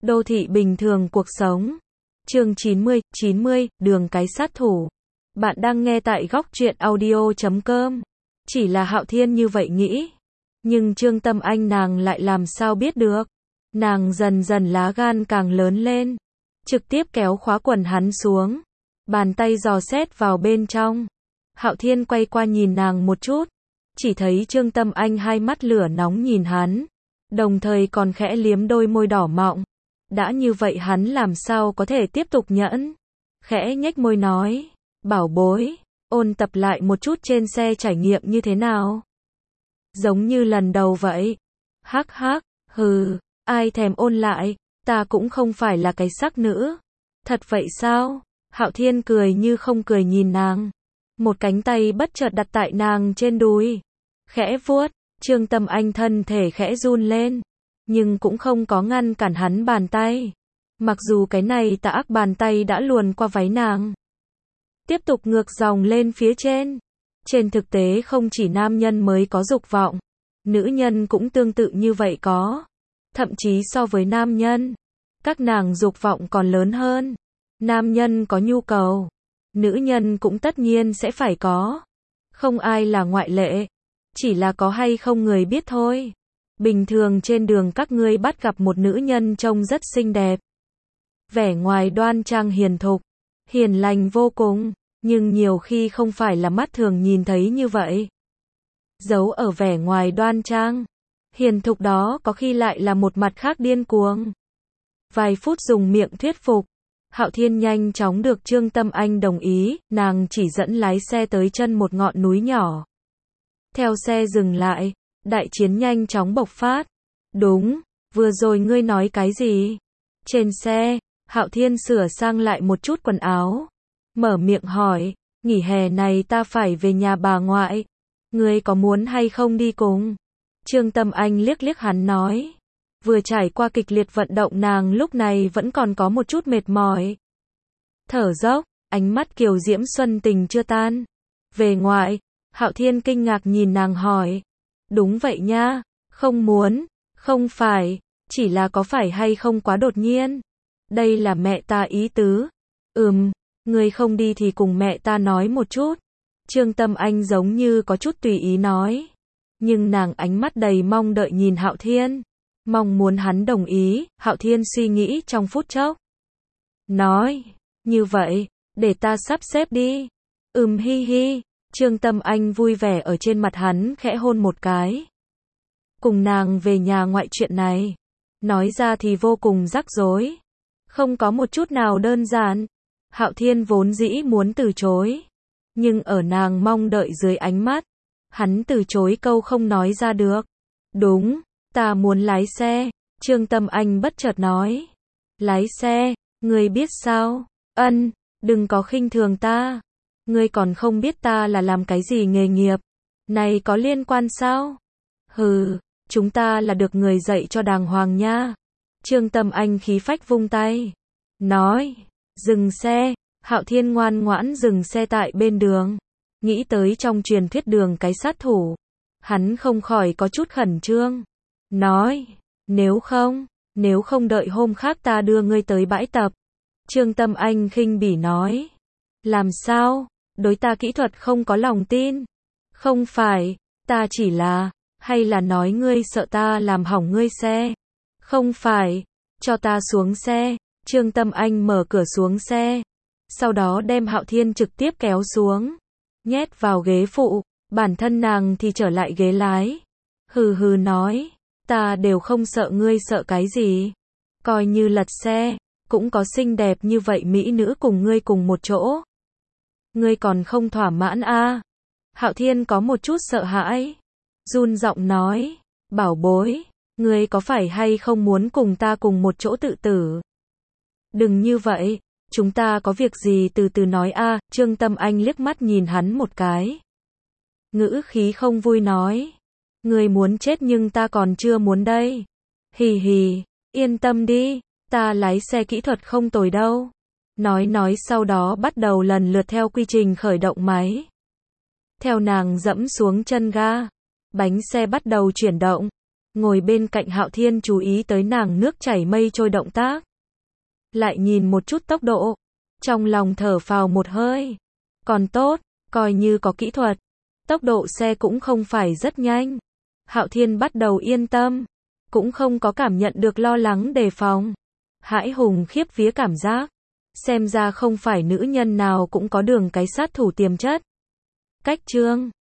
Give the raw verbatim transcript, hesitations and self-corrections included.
Đô thị bình thường cuộc sống. Chương chín mươi, chín mươi, đường cái sát thủ. Bạn đang nghe tại góc truyện audio chấm com. Chỉ là Hạo Thiên như vậy nghĩ. Nhưng Trương Tâm Anh nàng lại làm sao biết được. Nàng dần dần lá gan càng lớn lên. Trực tiếp kéo khóa quần hắn xuống. Bàn tay dò xét vào bên trong. Hạo Thiên quay qua nhìn nàng một chút. Chỉ thấy Trương Tâm Anh hai mắt lửa nóng nhìn hắn. Đồng thời còn khẽ liếm đôi môi đỏ mọng. Đã như vậy hắn làm sao có thể tiếp tục nhẫn. Khẽ nhếch môi nói. Bảo bối, ôn tập lại một chút trên xe trải nghiệm như thế nào. Giống như lần đầu vậy. Hắc hắc, hừ, ai thèm ôn lại, ta cũng không phải là cái sắc nữ. Thật vậy sao? Hạo Thiên cười như không cười nhìn nàng. Một cánh tay bất chợt đặt tại nàng trên đùi. Khẽ vuốt, Trương Tâm Anh thân thể khẽ run lên. Nhưng cũng không có ngăn cản hắn bàn tay. Mặc dù cái này tà ác bàn tay đã luồn qua váy nàng. Tiếp tục ngược dòng lên phía trên. Trên thực tế không chỉ nam nhân mới có dục vọng. Nữ nhân cũng tương tự như vậy có. Thậm chí so với nam nhân. Các nàng dục vọng còn lớn hơn. Nam nhân có nhu cầu. Nữ nhân cũng tất nhiên sẽ phải có. Không ai là ngoại lệ. Chỉ là có hay không người biết thôi. Bình thường trên đường các ngươi bắt gặp một nữ nhân trông rất xinh đẹp. Vẻ ngoài đoan trang hiền thục. Hiền lành vô cùng. Nhưng nhiều khi không phải là mắt thường nhìn thấy như vậy. Giấu ở vẻ ngoài đoan trang. Hiền thục đó có khi lại là một mặt khác điên cuồng. Vài phút dùng miệng thuyết phục. Hạo Thiên nhanh chóng được Trương Tâm Anh đồng ý. Nàng chỉ dẫn lái xe tới chân một ngọn núi nhỏ. Theo xe dừng lại. Đại chiến nhanh chóng bộc phát. Đúng, vừa rồi ngươi nói cái gì? Trên xe, Hạo Thiên sửa sang lại một chút quần áo. Mở miệng hỏi, nghỉ hè này ta phải về nhà bà ngoại. Ngươi có muốn hay không đi cùng? Trương Tâm Anh liếc liếc hắn nói. Vừa trải qua kịch liệt vận động nàng lúc này vẫn còn có một chút mệt mỏi. Thở dốc, ánh mắt kiều diễm xuân tình chưa tan. Về ngoại, Hạo Thiên kinh ngạc nhìn nàng hỏi. Đúng vậy nha, không muốn, không phải, chỉ là có phải hay không quá đột nhiên. Đây là mẹ ta ý tứ. Ừm, ngươi không đi thì cùng mẹ ta nói một chút. Trương Tâm Anh giống như có chút tùy ý nói. Nhưng nàng ánh mắt đầy mong đợi nhìn Hạo Thiên. Mong muốn hắn đồng ý, Hạo Thiên suy nghĩ trong phút chốc. Nói, như vậy, để ta sắp xếp đi. Ừm hi hi. Trương Tâm Anh vui vẻ ở trên mặt hắn khẽ hôn một cái. Cùng nàng về nhà ngoại chuyện này. Nói ra thì vô cùng rắc rối. Không có một chút nào đơn giản. Hạo Thiên vốn dĩ muốn từ chối. Nhưng ở nàng mong đợi dưới ánh mắt. Hắn từ chối câu không nói ra được. Đúng, ta muốn lái xe. Trương Tâm Anh bất chợt nói. Lái xe, ngươi biết sao? Ân, đừng có khinh thường ta. Ngươi còn không biết ta là làm cái gì nghề nghiệp. Này có liên quan sao? Hừ, chúng ta là được người dạy cho đàng hoàng nha. Trương Tâm Anh khí phách vung tay. Nói, dừng xe. Hạo Thiên ngoan ngoãn dừng xe tại bên đường. Nghĩ tới trong truyền thuyết đường cái sát thủ. Hắn không khỏi có chút khẩn trương. Nói, nếu không, nếu không đợi hôm khác ta đưa ngươi tới bãi tập. Trương Tâm Anh khinh bỉ nói. Làm sao? Đối ta kỹ thuật không có lòng tin. Không phải, ta chỉ là, hay là nói ngươi sợ ta làm hỏng ngươi xe. Không phải, cho ta xuống xe. Trương Tâm Anh mở cửa xuống xe. Sau đó đem Hạo Thiên trực tiếp kéo xuống. Nhét vào ghế phụ, bản thân nàng thì trở lại ghế lái. Hừ hừ nói, ta đều không sợ ngươi sợ cái gì. Coi như lật xe, cũng có xinh đẹp như vậy mỹ nữ cùng ngươi cùng một chỗ. Ngươi còn không thỏa mãn a? À? Hạo Thiên có một chút sợ hãi. Run giọng nói, bảo bối, ngươi có phải hay không muốn cùng ta cùng một chỗ tự tử? Đừng như vậy, chúng ta có việc gì từ từ nói a. À? Trương Tâm Anh liếc mắt nhìn hắn một cái. Ngữ khí không vui nói. Ngươi muốn chết nhưng ta còn chưa muốn đây. Hì hì, yên tâm đi, ta lái xe kỹ thuật không tồi đâu. Nói nói sau đó bắt đầu lần lượt theo quy trình khởi động máy. Theo nàng dẫm xuống chân ga. Bánh xe bắt đầu chuyển động. ngồi bên cạnh Hạo Thiên chú ý tới nàng nước chảy mây trôi động tác. Lại nhìn một chút tốc độ. Trong lòng thở phào một hơi. Còn tốt, coi như có kỹ thuật. Tốc độ xe cũng không phải rất nhanh. Hạo Thiên bắt đầu yên tâm. Cũng không có cảm nhận được lo lắng đề phòng. Hãi hùng khiếp vía cảm giác. Xem ra không phải nữ nhân nào cũng có đường cái sát thủ tiềm chất. Cách chương